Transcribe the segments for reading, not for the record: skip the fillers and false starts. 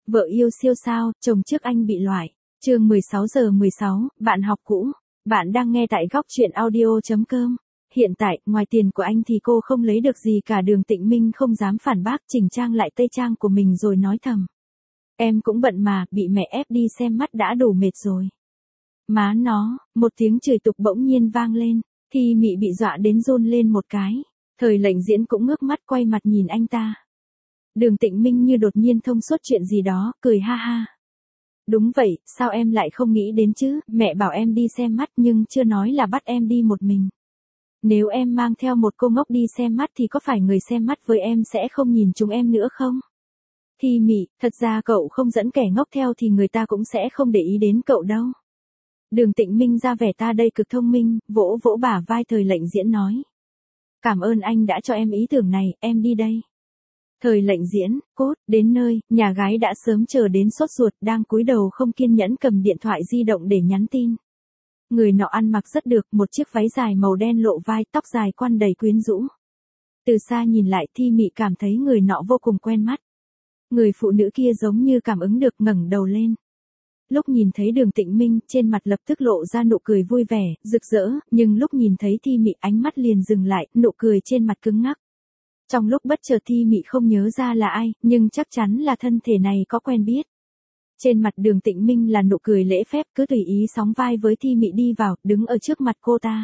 Vợ yêu siêu sao, chồng trước anh bị loại. Chương 16:16, bạn học cũ. Bạn đang nghe tại góc truyện audio.com. Hiện tại, ngoài tiền của anh thì cô không lấy được gì cả. Đường Tịnh Minh không dám phản bác, chỉnh trang lại tây trang của mình rồi nói thầm. Em cũng bận mà, bị mẹ ép đi xem mắt đã đủ mệt rồi. Má nó, một tiếng chửi tục bỗng nhiên vang lên, Thi Mị bị dọa đến run lên một cái. Thời Lệnh Diễn cũng ngước mắt quay mặt nhìn anh ta. Đường Tịnh Minh như đột nhiên thông suốt chuyện gì đó, cười ha ha. Đúng vậy, sao em lại không nghĩ đến chứ, mẹ bảo em đi xem mắt nhưng chưa nói là bắt em đi một mình. Nếu em mang theo một cô ngốc đi xem mắt thì có phải người xem mắt với em sẽ không nhìn chúng em nữa không? Thi Mị, thật ra cậu không dẫn kẻ ngốc theo thì người ta cũng sẽ không để ý đến cậu đâu. Đường Tịnh Minh ra vẻ ta đây cực thông minh, vỗ vỗ bả vai Thời Lệnh Diễn nói. Cảm ơn anh đã cho em ý tưởng này, em đi đây. Thời Lệnh Diễn, cốt, đến nơi, nhà gái đã sớm chờ đến sốt ruột, đang cúi đầu không kiên nhẫn cầm điện thoại di động để nhắn tin. Người nọ ăn mặc rất được, một chiếc váy dài màu đen lộ vai, tóc dài quăn đầy quyến rũ. Từ xa nhìn lại, Thi Mị cảm thấy người nọ vô cùng quen mắt. Người phụ nữ kia giống như cảm ứng được, ngẩng đầu lên. Lúc nhìn thấy Đường Tịnh Minh, trên mặt lập tức lộ ra nụ cười vui vẻ, rực rỡ, nhưng lúc nhìn thấy Thi Mị ánh mắt liền dừng lại, nụ cười trên mặt cứng ngắc. Trong lúc bất chợt Thi Mị không nhớ ra là ai, nhưng chắc chắn là thân thể này có quen biết. Trên mặt Đường Tịnh Minh là nụ cười lễ phép, cứ tùy ý sóng vai với Thi Mị đi vào, đứng ở trước mặt cô ta.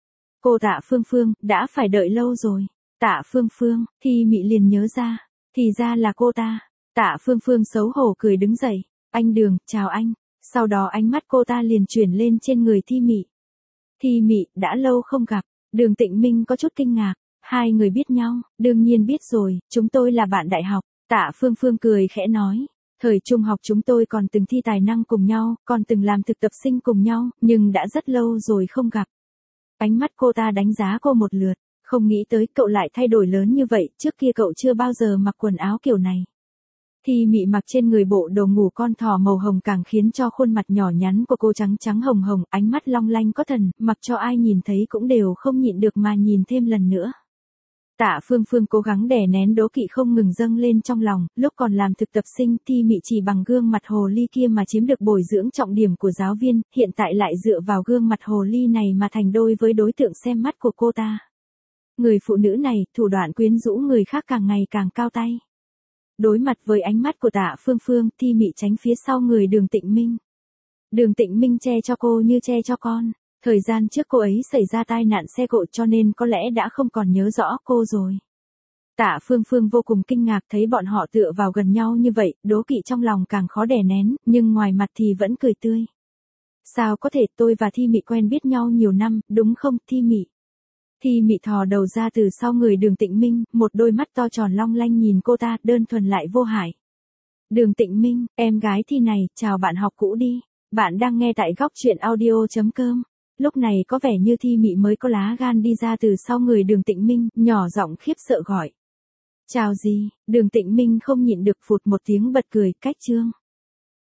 Cô Tạ Phương Phương, đã phải đợi lâu rồi. Tạ Phương Phương, Thi Mị liền nhớ ra. Thì ra là cô ta. Tạ Phương Phương xấu hổ cười đứng dậy. Anh Đường, chào anh. Sau đó ánh mắt cô ta liền chuyển lên trên người Thi Mị. Thi Mị, đã lâu không gặp. Đường Tịnh Minh có chút kinh ngạc. Hai người biết nhau, đương nhiên biết rồi, chúng tôi là bạn đại học. Tạ Phương Phương cười khẽ nói. Thời trung học chúng tôi còn từng thi tài năng cùng nhau, còn từng làm thực tập sinh cùng nhau, nhưng đã rất lâu rồi không gặp. Ánh mắt cô ta đánh giá cô một lượt, không nghĩ tới cậu lại thay đổi lớn như vậy, trước kia cậu chưa bao giờ mặc quần áo kiểu này. Thi Mị mặc trên người bộ đồ ngủ con thỏ màu hồng càng khiến cho khuôn mặt nhỏ nhắn của cô trắng trắng hồng hồng, ánh mắt long lanh có thần, mặc cho ai nhìn thấy cũng đều không nhịn được mà nhìn thêm lần nữa. Tạ Phương Phương cố gắng đè nén đố kỵ không ngừng dâng lên trong lòng, lúc còn làm thực tập sinh Thi Mị chỉ bằng gương mặt hồ ly kia mà chiếm được bồi dưỡng trọng điểm của giáo viên, hiện tại lại dựa vào gương mặt hồ ly này mà thành đôi với đối tượng xem mắt của cô ta. Người phụ nữ này, thủ đoạn quyến rũ người khác càng ngày càng cao tay. Đối mặt với ánh mắt của Tạ Phương Phương, Thi Mị tránh phía sau người Đường Tịnh Minh. Đường Tịnh Minh che cho cô như che cho con. Thời gian trước cô ấy xảy ra tai nạn xe cộ cho nên có lẽ đã không còn nhớ rõ cô rồi. Tạ Phương Phương vô cùng kinh ngạc thấy bọn họ tựa vào gần nhau như vậy, đố kỵ trong lòng càng khó đè nén, nhưng ngoài mặt thì vẫn cười tươi. Sao có thể, tôi và Thi Mị quen biết nhau nhiều năm, đúng không, Thi Mị? Thi Mị thò đầu ra từ sau người Đường Tịnh Minh, một đôi mắt to tròn long lanh nhìn cô ta, đơn thuần lại vô hại. Đường Tịnh Minh, em gái Thi này, chào bạn học cũ đi. Bạn đang nghe tại góc truyện audio.com. Lúc này có vẻ như Thi Mị mới có lá gan đi ra từ sau người Đường Tịnh Minh, nhỏ giọng khiếp sợ gọi. Chào gì, Đường Tịnh Minh không nhịn được phụt một tiếng bật cười, cách chương.